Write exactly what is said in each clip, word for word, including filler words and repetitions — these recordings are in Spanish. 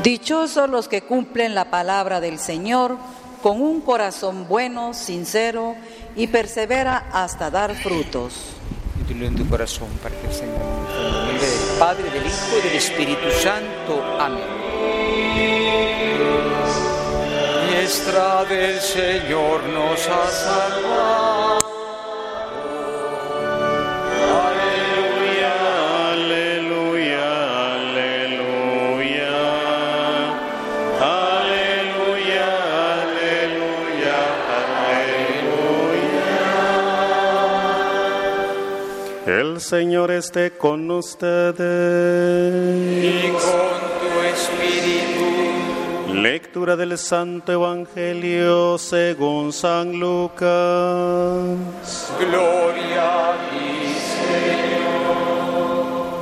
Dichosos los que cumplen la palabra del Señor con un corazón bueno, sincero y persevera hasta dar frutos. Título en tu corazón para que el Señor nos bendiga. En el nombre del Padre, del Hijo y del Espíritu Santo. Amén. Diestra del Señor nos ha salvado. Aleluya, aleluya, aleluya. Aleluya, aleluya, aleluya. El Señor esté con ustedes. Y con tu espíritu. Lectura del Santo Evangelio según San Lucas. Gloria a ti, Señor.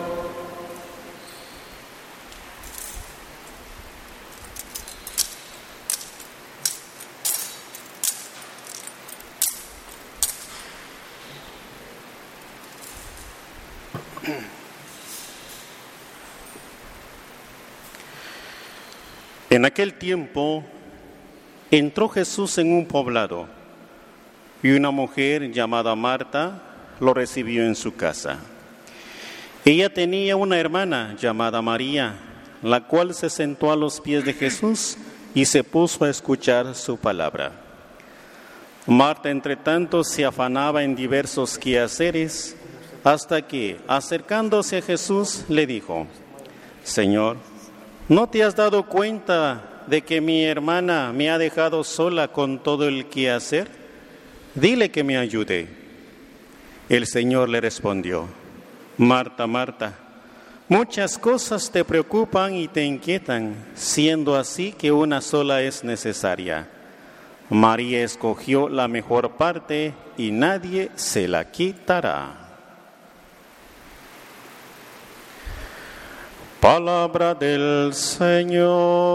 En aquel tiempo entró Jesús en un poblado y una mujer llamada Marta lo recibió en su casa. Ella tenía una hermana llamada María, la cual se sentó a los pies de Jesús y se puso a escuchar su palabra. Marta, entre tanto, se afanaba en diversos quehaceres hasta que, acercándose a Jesús, le dijo: Señor, ¿no te has dado cuenta de que mi hermana me ha dejado sola con todo el quehacer? Dile que me ayude. El Señor le respondió: Marta, Marta, muchas cosas te preocupan y te inquietan, siendo así que una sola es necesaria. María escogió la mejor parte y nadie se la quitará. Palabra del Señor.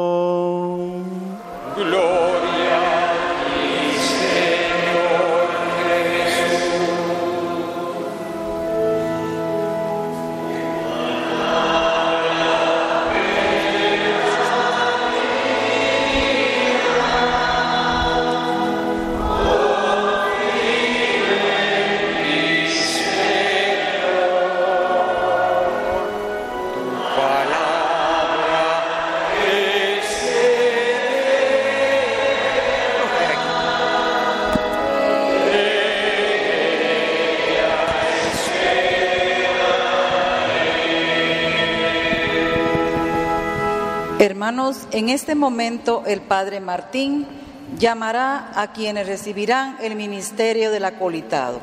Gloria a ti, Señor Jesús. Hermanos, en este momento el Padre Martín llamará a quienes recibirán el ministerio del acolitado.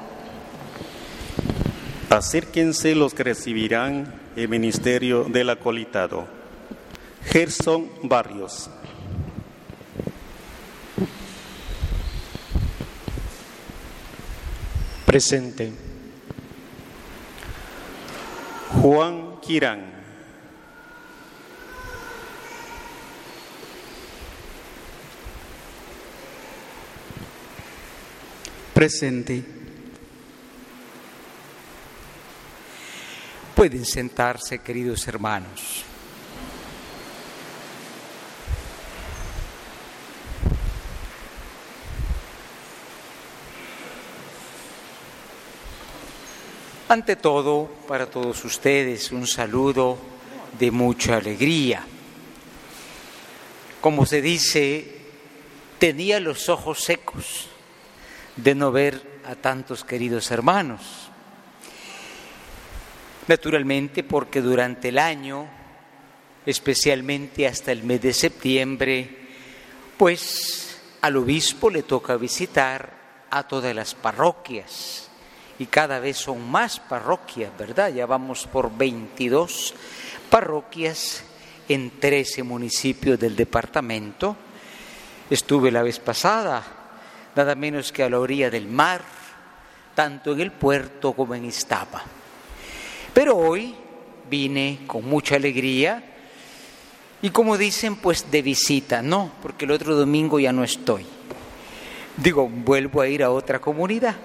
Acérquense los que recibirán el ministerio del acolitado. Gerson Barrios. Presente. Juan Quirán. Presente. Pueden sentarse, queridos hermanos. Ante todo, para todos ustedes, un saludo de mucha alegría. Como se dice, tenía los ojos secos de no ver a tantos queridos hermanos. Naturalmente, porque durante el año, especialmente hasta el mes de septiembre, pues al obispo le toca visitar a todas las parroquias, y cada vez son más parroquias, ¿verdad? Ya vamos por veintidós parroquias en trece municipios del departamento. Estuve la vez pasada nada menos que a la orilla del mar, tanto en el puerto como en Iztapa. Pero hoy vine con mucha alegría y, como dicen, pues de visita, no, porque el otro domingo ya no estoy. Digo, vuelvo a ir a otra comunidad.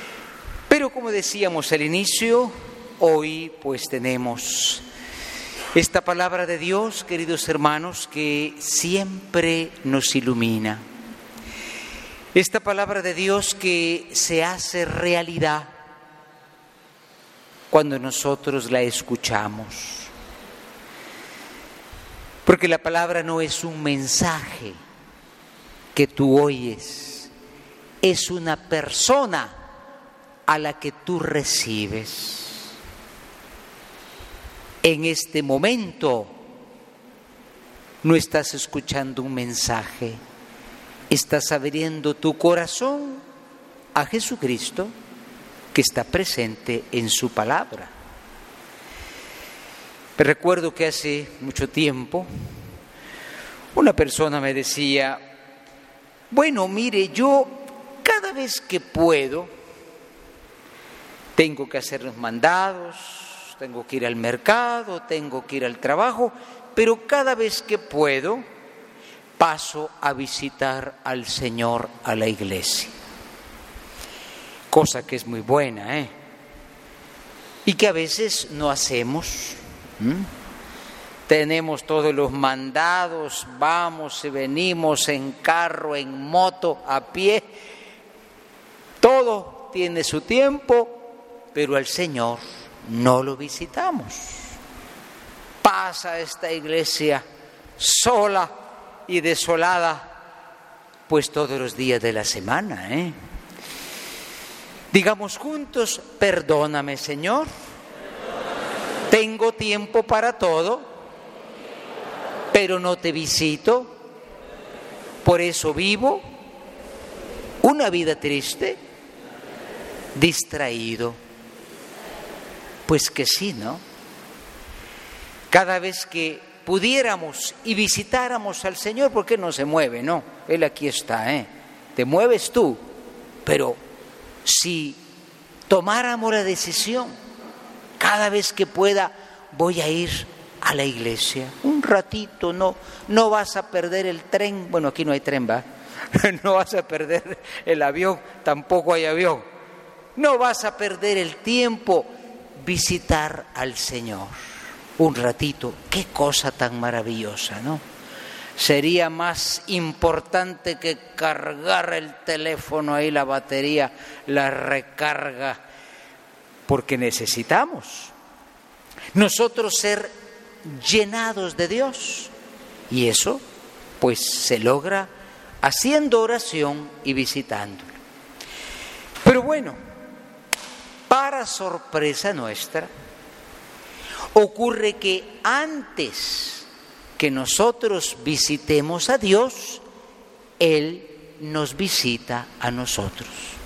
Pero como decíamos al inicio, hoy pues tenemos Esta palabra de Dios, queridos hermanos, que siempre nos ilumina. Esta palabra de Dios que se hace realidad cuando nosotros la escuchamos. Porque la palabra no es un mensaje que tú oyes, es una persona a la que tú recibes. En este momento no estás escuchando un mensaje, estás abriendo tu corazón a Jesucristo que está presente en su palabra. Recuerdo que hace mucho tiempo una persona me decía, bueno, mire, yo cada vez que puedo tengo que hacer los mandados, tengo que ir al mercado, tengo que ir al trabajo, pero cada vez que puedo paso a visitar al Señor a la iglesia. Cosa que es muy buena, ¿eh? Y que a veces no hacemos. ¿Mm? Tenemos todos los mandados, vamos y venimos en carro, en moto, a pie. Todo tiene su tiempo, pero al Señor no lo visitamos. Pasa esta iglesia sola y desolada, pues todos los días de la semana, ¿eh? Digamos juntos, perdóname, Señor, tengo tiempo para todo, pero no te visito, por eso vivo una vida triste, distraído. Pues que sí, ¿no? Cada vez que pudiéramos y visitáramos al Señor, ¿por qué no se mueve? No, Él aquí está, ¿eh? Te mueves tú, pero si tomáramos la decisión, cada vez que pueda voy a ir a la iglesia, un ratito, no, no vas a perder el tren, bueno, aquí no hay tren, ¿va? No vas a perder el avión, tampoco hay avión, no vas a perder el tiempo, visitar al Señor un ratito, qué cosa tan maravillosa, ¿no? Sería más importante que cargar el teléfono ahí, la batería, la recarga, porque necesitamos nosotros ser llenados de Dios, y eso pues se logra haciendo oración y visitándolo. Pero bueno, para sorpresa nuestra, ocurre que antes que nosotros visitemos a Dios, Él nos visita a nosotros.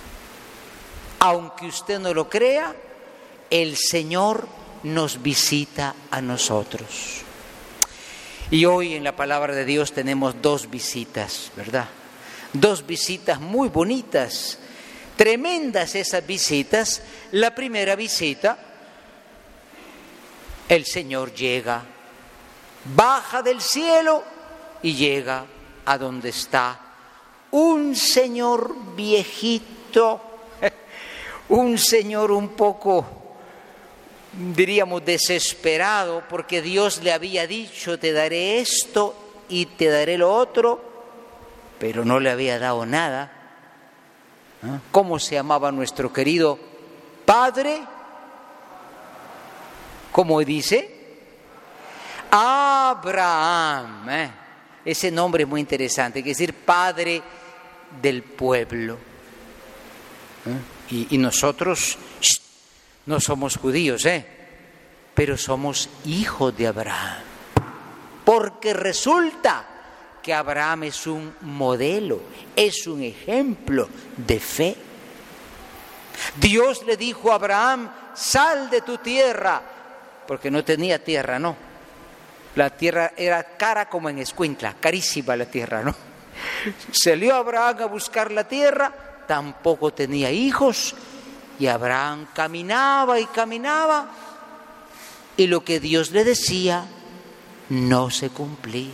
Aunque usted no lo crea, el Señor nos visita a nosotros. Y hoy en la palabra de Dios tenemos dos visitas, ¿verdad? Dos visitas muy bonitas, tremendas esas visitas. La primera visita, el Señor llega, baja del cielo y llega a donde está un señor viejito, un señor un poco, diríamos, desesperado, porque Dios le había dicho, te daré esto y te daré lo otro, pero no le había dado nada. ¿Cómo se llamaba nuestro querido padre? ¿Cómo dice? Abraham. ¿eh? Ese nombre es muy interesante, quiere decir padre del pueblo. ¿Eh? Y, y nosotros shh, no somos judíos, ¿eh? pero somos hijos de Abraham. Porque resulta que Abraham es un modelo, es un ejemplo de fe. Dios le dijo a Abraham, sal de tu tierra, porque no tenía tierra, ¿no? La tierra era cara como en Escuintla, carísima la tierra, ¿no? Salió Abraham a buscar la tierra, tampoco tenía hijos, y Abraham caminaba y caminaba, y lo que Dios le decía no se cumplía.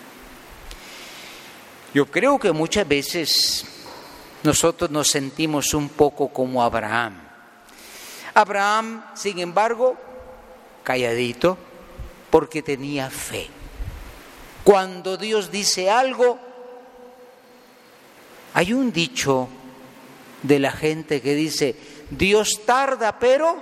Yo creo que muchas veces nosotros nos sentimos un poco como Abraham. Abraham, sin embargo, calladito, porque tenía fe. Cuando Dios dice algo, hay un dicho de la gente que dice, Dios tarda pero,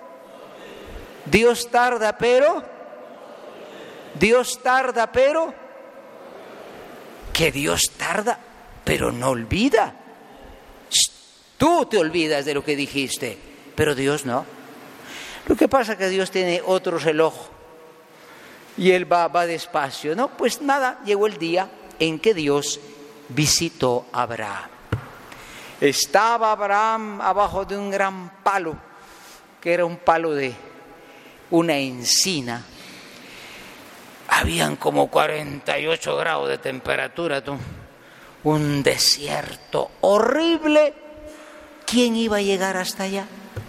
Dios tarda pero, Dios tarda pero, que Dios tarda pero no olvida. Tú te olvidas de lo que dijiste, pero Dios no. Lo que pasa es que Dios tiene otro reloj y Él va, va despacio, ¿no? Pues nada, llegó el día en que Dios visitó a Abraham. Estaba Abraham abajo de un gran palo, que era un palo de una encina. Habían como cuarenta y ocho grados de temperatura, tú. Un desierto horrible. ¿Quién iba a llegar hasta allá?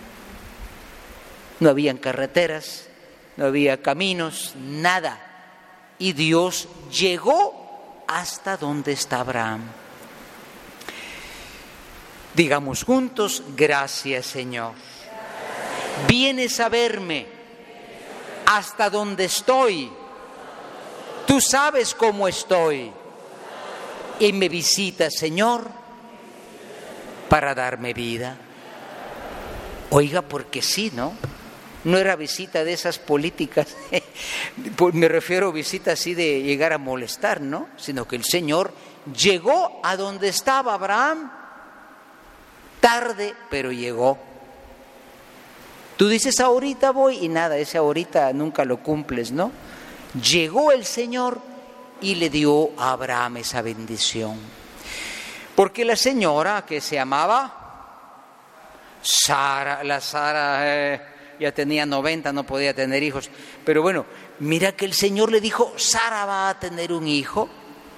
No habían carreteras, no había caminos, nada. Y Dios llegó hasta donde está Abraham. Digamos juntos, gracias Señor. Vienes a verme hasta donde estoy. Tú sabes cómo estoy. Y me visitas, Señor, para darme vida. Oiga, porque sí, ¿no? No era visita de esas políticas, me refiero a visita así de llegar a molestar, ¿no? Sino que el Señor llegó a donde estaba Abraham, tarde, pero llegó. Tú dices, ahorita voy, y nada, ese ahorita nunca lo cumples, ¿no? Llegó el Señor y le dio a Abraham esa bendición. Porque la señora que se llamaba Sara, la Sara eh, ya tenía noventa, no podía tener hijos. Pero bueno, mira que el Señor le dijo, Sara va a tener un hijo.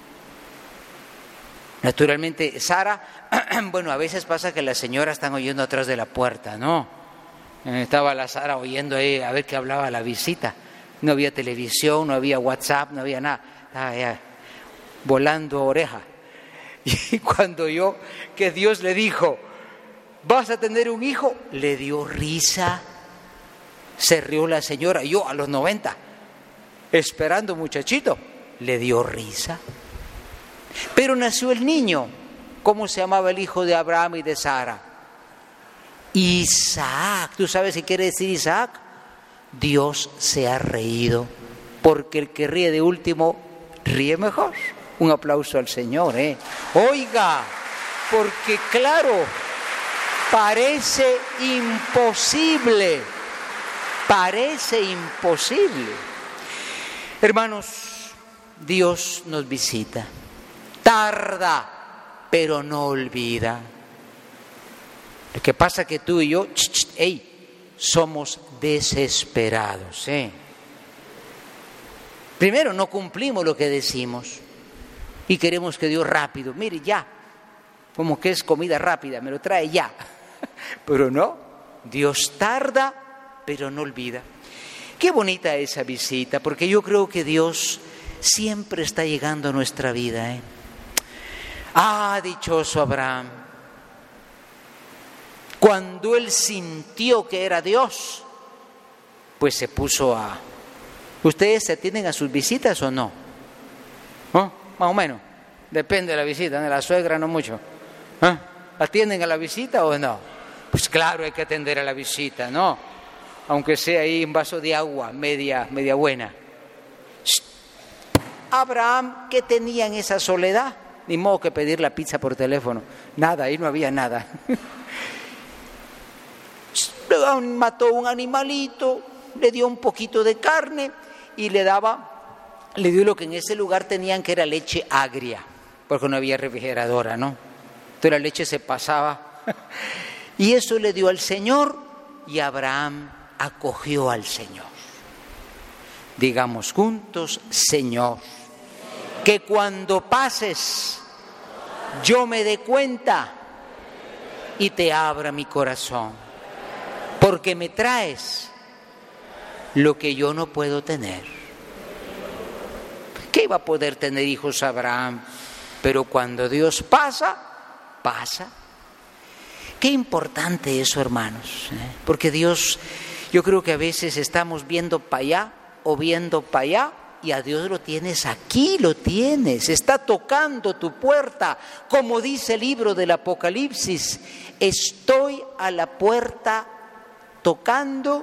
Naturalmente, Sara, bueno, a veces pasa que las señoras están oyendo atrás de la puerta, ¿no? Estaba la Sara oyendo ahí a ver qué hablaba la visita. No había televisión, no había WhatsApp, no había nada. Estaba ya volando oreja. Y cuando oyó que Dios le dijo, vas a tener un hijo, le dio risa. Se rió la señora. Yo a los noventa, esperando muchachito, le dio risa. Pero nació el niño. ¿Cómo se llamaba el hijo de Abraham y de Sara? Isaac. ¿Tú sabes si quiere decir Isaac? Dios se ha reído, porque el que ríe de último ríe mejor. Un aplauso al Señor, ¿eh? Oiga, porque claro, parece imposible, parece imposible. Hermanos, Dios nos visita, tarda, pero no olvida. Lo que pasa es que tú y yo, ch, ch, hey, somos desesperados, ¿eh? Primero, no cumplimos lo que decimos y queremos que Dios rápido, mire ya, como que es comida rápida, me lo trae ya. Pero no, Dios tarda, pero no olvida. Qué bonita esa visita, porque yo creo que Dios siempre está llegando a nuestra vida, ¿eh? Ah, dichoso Abraham. Cuando él sintió que era Dios, pues se puso a... ¿Ustedes se atienden a sus visitas o no? ¿Oh? Más o menos. Depende de la visita, de la suegra no mucho. ¿Eh? ¿Atienden a la visita o no? Pues claro, hay que atender a la visita, ¿no? Aunque sea ahí un vaso de agua, media, media buena. Abraham, ¿qué tenía en esa soledad? Ni modo que pedir la pizza por teléfono. Nada, ahí no había nada. Mató un animalito, le dio un poquito de carne y le daba, le dio lo que en ese lugar tenían, que era leche agria, porque no había refrigeradora, ¿no? Entonces la leche se pasaba y eso le dio al Señor, y Abraham acogió al Señor. Digamos juntos, Señor, que cuando pases yo me dé cuenta y te abra mi corazón, porque me traes lo que yo no puedo tener. ¿Qué iba a poder tener hijos Abraham? Pero cuando Dios pasa, pasa. Qué importante eso, hermanos, ¿eh? Porque Dios, yo creo que a veces estamos viendo para allá o viendo para allá, y a Dios lo tienes aquí, lo tienes, está tocando tu puerta, como dice el libro del Apocalipsis, estoy a la puerta tocando,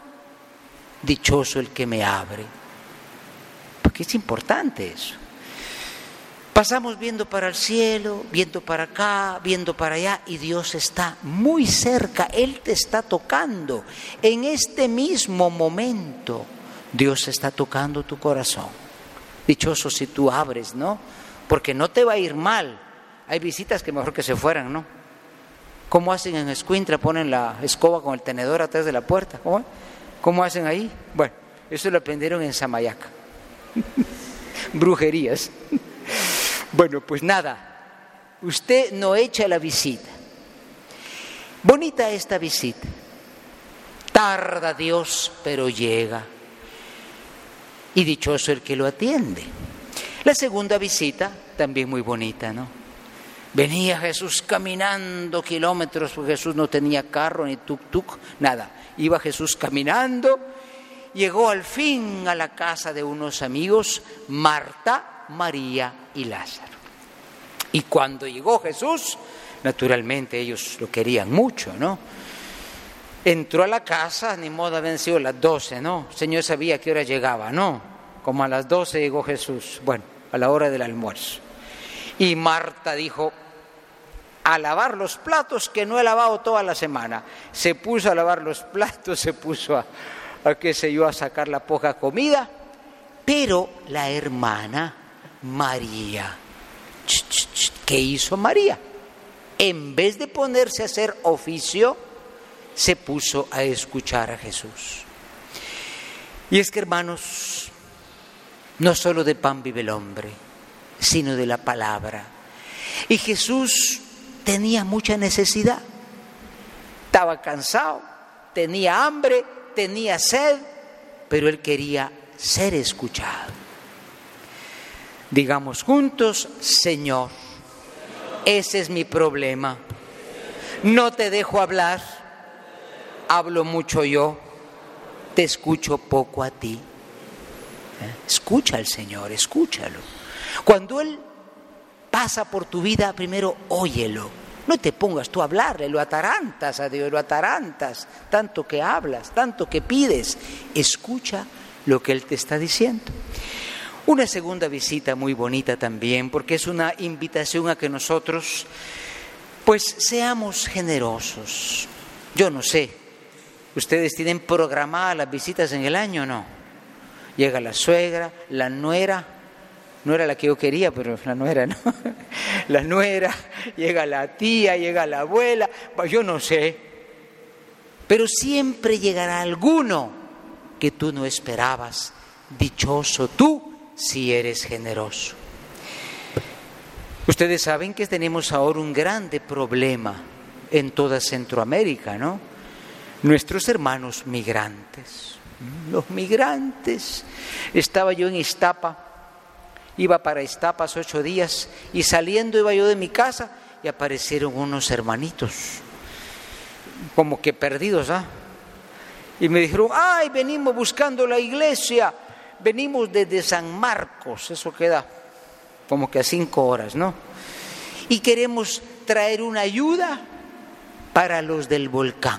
dichoso el que me abre. Porque es importante eso. Pasamos viendo para el cielo, viendo para acá, viendo para allá, y Dios está muy cerca, Él te está tocando. En este mismo momento, Dios está tocando tu corazón. Dichoso si tú abres, ¿no? Porque no te va a ir mal. Hay visitas que mejor que se fueran, ¿no? ¿Cómo hacen en Escuintla? Ponen la escoba con el tenedor atrás de la puerta. ¿Cómo, ¿Cómo hacen ahí? Bueno, eso lo aprendieron en Samayaca. Brujerías. Bueno, pues nada, usted no echa la visita. Bonita esta visita. Tarda Dios, pero llega. Y dichoso el que lo atiende. La segunda visita, también muy bonita, ¿no? Venía Jesús caminando kilómetros, porque Jesús no tenía carro ni tuk-tuk, nada. Iba Jesús caminando, llegó al fin a la casa de unos amigos, Marta, María y Lázaro. Y cuando llegó Jesús, naturalmente ellos lo querían mucho, ¿no? Entró a la casa, ni modo habían sido las doce, ¿no? El Señor sabía a qué hora llegaba, ¿no? Como a las doce llegó Jesús, bueno, a la hora del almuerzo. Y Marta dijo, a lavar los platos que no he lavado toda la semana. Se puso a lavar los platos, se puso a, a qué sé yo, a sacar la poca comida. Pero la hermana María, ¿qué hizo María? En vez de ponerse a hacer oficio, se puso a escuchar a Jesús. Y es que, hermanos, no solo de pan vive el hombre, sino de la palabra. Y Jesús tenía mucha necesidad. Estaba cansado, tenía hambre, tenía sed, pero él quería ser escuchado. Digamos juntos, Señor, ese es mi problema. No te dejo hablar, hablo mucho yo, te escucho poco a ti. ¿Eh? Escucha al Señor, escúchalo. Cuando Él pasa por tu vida, primero óyelo. No te pongas tú a hablarle, lo atarantas a Dios, lo atarantas, tanto que hablas, tanto que pides. Escucha lo que Él te está diciendo. Una segunda visita muy bonita también, porque es una invitación a que nosotros, pues, seamos generosos. Yo no sé, ¿ustedes tienen programadas las visitas en el año o no? Llega la suegra, la nuera, no era la que yo quería, pero la nuera, ¿no? La nuera, llega la tía, llega la abuela, yo no sé. Pero siempre llegará alguno que tú no esperabas. Dichoso tú si eres generoso. Ustedes saben que tenemos ahora un grande problema en toda Centroamérica, ¿no? Nuestros hermanos migrantes. Los migrantes. Estaba yo en Iztapa, iba para Iztapa hace ocho días y saliendo iba yo de mi casa y aparecieron unos hermanitos, como que perdidos, ¿ah? Y me dijeron, ay, venimos buscando la iglesia, venimos desde San Marcos, eso queda como que a cinco horas, ¿no? Y queremos traer una ayuda para los del volcán.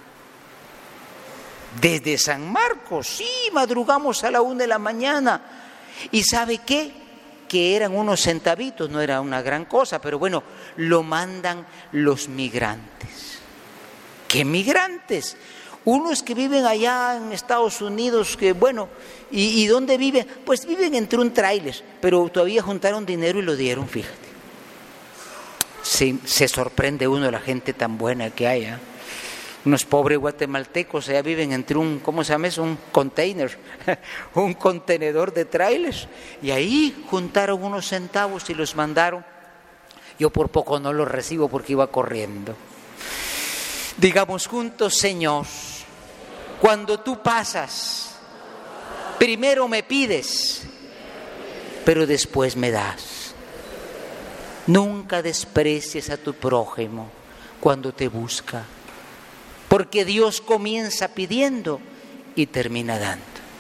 Desde San Marcos, sí, madrugamos a la una de la mañana. ¿Y sabe qué? Que eran unos centavitos, no era una gran cosa, pero bueno, lo mandan los migrantes. ¿Qué migrantes? Unos que viven allá en Estados Unidos, que bueno, ¿y, y dónde viven? Pues viven entre un tráiler, pero todavía juntaron dinero y lo dieron, fíjate. Sí, se sorprende uno de la gente tan buena que hay, ¿eh? Unos pobres guatemaltecos allá viven entre un, ¿cómo se llama eso? Un container, un contenedor de trailers. Y ahí juntaron unos centavos y los mandaron. Yo por poco no los recibo porque iba corriendo. Digamos juntos, Señor, cuando tú pasas, primero me pides, pero después me das. Nunca desprecies a tu prójimo cuando te busca. Porque Dios comienza pidiendo y termina dando.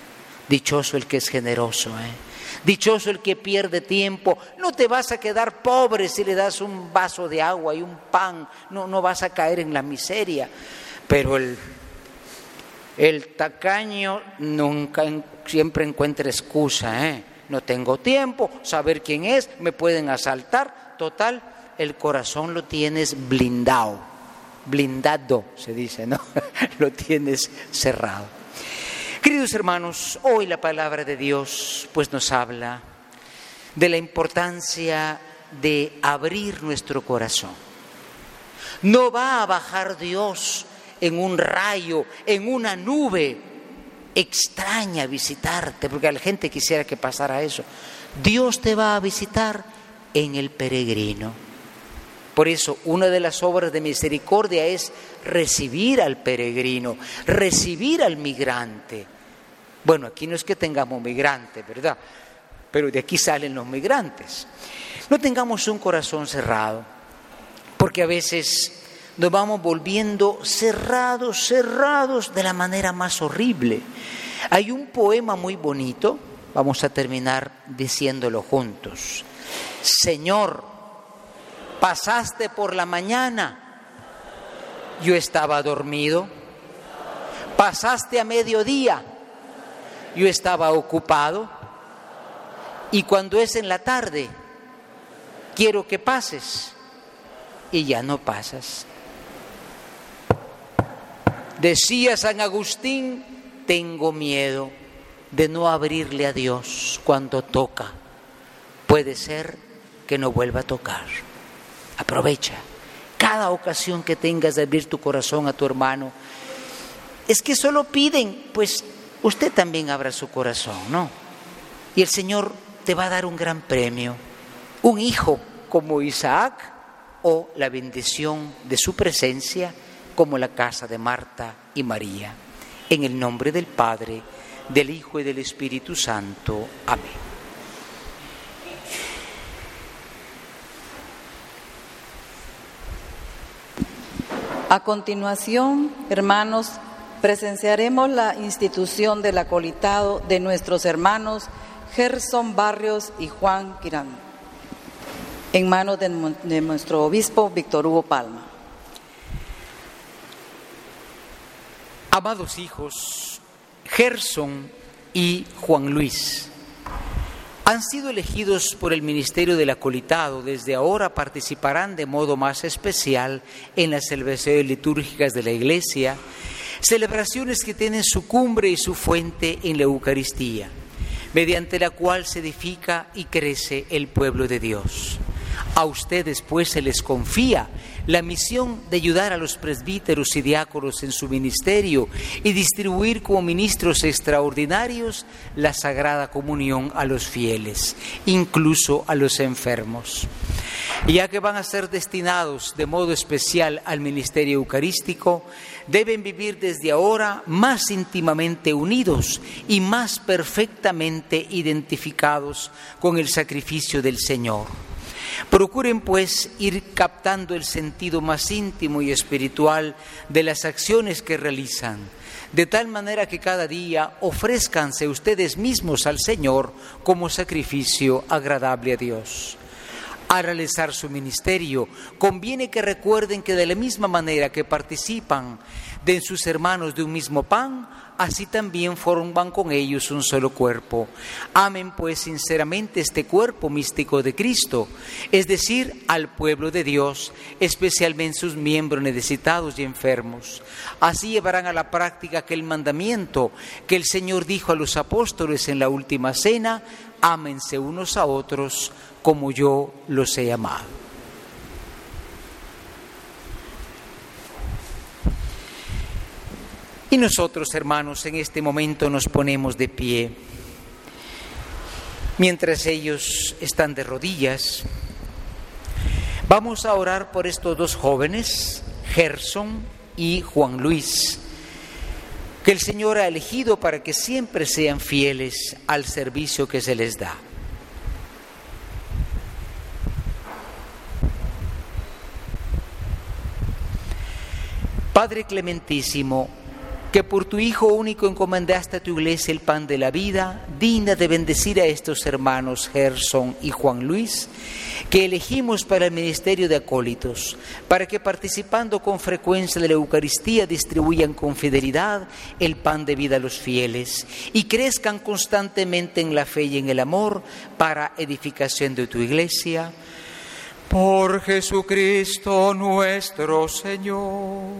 Dichoso el que es generoso, ¿eh? Dichoso el que pierde tiempo. No te vas a quedar pobre si le das un vaso de agua y un pan. No, no vas a caer en la miseria. Pero el, el tacaño nunca, siempre encuentra excusa, ¿eh? No tengo tiempo, saber quién es, me pueden asaltar. Total, el corazón lo tienes blindado. Blindado, se dice, ¿no? Lo tienes cerrado. Queridos hermanos, hoy la palabra de Dios pues nos habla de la importancia de abrir nuestro corazón. No va a bajar Dios en un rayo, en una nube extraña a visitarte, porque a la gente quisiera que pasara eso. Dios te va a visitar en el peregrino. Por eso, una de las obras de misericordia es recibir al peregrino, recibir al migrante. Bueno, aquí no es que tengamos migrantes, ¿verdad? Pero de aquí salen los migrantes. No tengamos un corazón cerrado, porque a veces nos vamos volviendo cerrados, cerrados de la manera más horrible. Hay un poema muy bonito, vamos a terminar diciéndolo juntos. Señor, pasaste por la mañana, yo estaba dormido. Pasaste a mediodía, yo estaba ocupado. Y cuando es en la tarde, quiero que pases y ya no pasas. Decía San Agustín, tengo miedo de no abrirle a Dios cuando toca. Puede ser que no vuelva a tocar. Aprovecha cada ocasión que tengas de abrir tu corazón a tu hermano. Es que solo piden, pues usted también abra su corazón, ¿no? Y el Señor te va a dar un gran premio, un hijo como Isaac o la bendición de su presencia como la casa de Marta y María. En el nombre del Padre, del Hijo y del Espíritu Santo. Amén. A continuación, hermanos, presenciaremos la institución del acolitado de nuestros hermanos Gerson Barrios y Juan Quirán, en manos de, de nuestro obispo Víctor Hugo Palma. Amados hijos, Gerson y Juan Luis han sido elegidos por el Ministerio del Acolitado. Desde ahora participarán de modo más especial en las celebraciones litúrgicas de la Iglesia, celebraciones que tienen su cumbre y su fuente en la Eucaristía, mediante la cual se edifica y crece el pueblo de Dios. A ustedes pues se les confía la misión de ayudar a los presbíteros y diáconos en su ministerio y distribuir como ministros extraordinarios la Sagrada Comunión a los fieles, incluso a los enfermos. Y ya que van a ser destinados de modo especial al ministerio eucarístico, deben vivir desde ahora más íntimamente unidos y más perfectamente identificados con el sacrificio del Señor. Procuren pues ir captando el sentido más íntimo y espiritual de las acciones que realizan, de tal manera que cada día ofrézcanse ustedes mismos al Señor como sacrificio agradable a Dios. Al realizar su ministerio, conviene que recuerden que de la misma manera que participan de sus hermanos de un mismo pan, así también forman con ellos un solo cuerpo. Amen pues sinceramente este cuerpo místico de Cristo, es decir, al pueblo de Dios, especialmente sus miembros necesitados y enfermos. Así llevarán a la práctica aquel mandamiento que el Señor dijo a los apóstoles en la última cena: ámense unos a otros como yo los he amado. Y nosotros, hermanos, en este momento nos ponemos de pie. Mientras ellos están de rodillas, vamos a orar por estos dos jóvenes, Gerson y Juan Luis, que el Señor ha elegido para que siempre sean fieles al servicio que se les da. Padre clementísimo, que por tu Hijo único encomendaste a tu Iglesia el pan de la vida, digna de bendecir a estos hermanos Gerson y Juan Luis, que elegimos para el ministerio de acólitos, para que participando con frecuencia de la Eucaristía distribuyan con fidelidad el pan de vida a los fieles y crezcan constantemente en la fe y en el amor para edificación de tu Iglesia. Por Jesucristo nuestro Señor.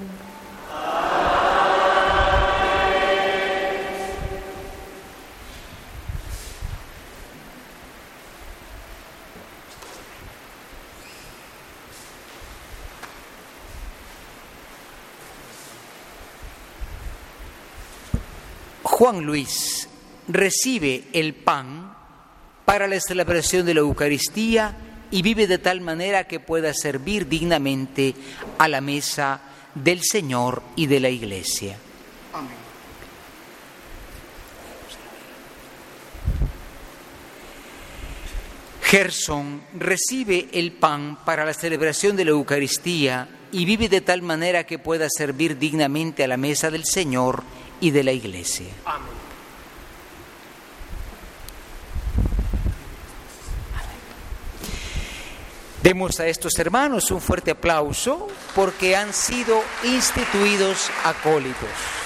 Juan Luis recibe el pan para la celebración de la Eucaristía y vive de tal manera que pueda servir dignamente a la mesa del Señor y de la Iglesia. Amén. Gerson recibe el pan para la celebración de la Eucaristía y vive de tal manera que pueda servir dignamente a la mesa del Señor y de la Iglesia. Amén. Demos a estos hermanos un fuerte aplauso porque han sido instituidos acólitos.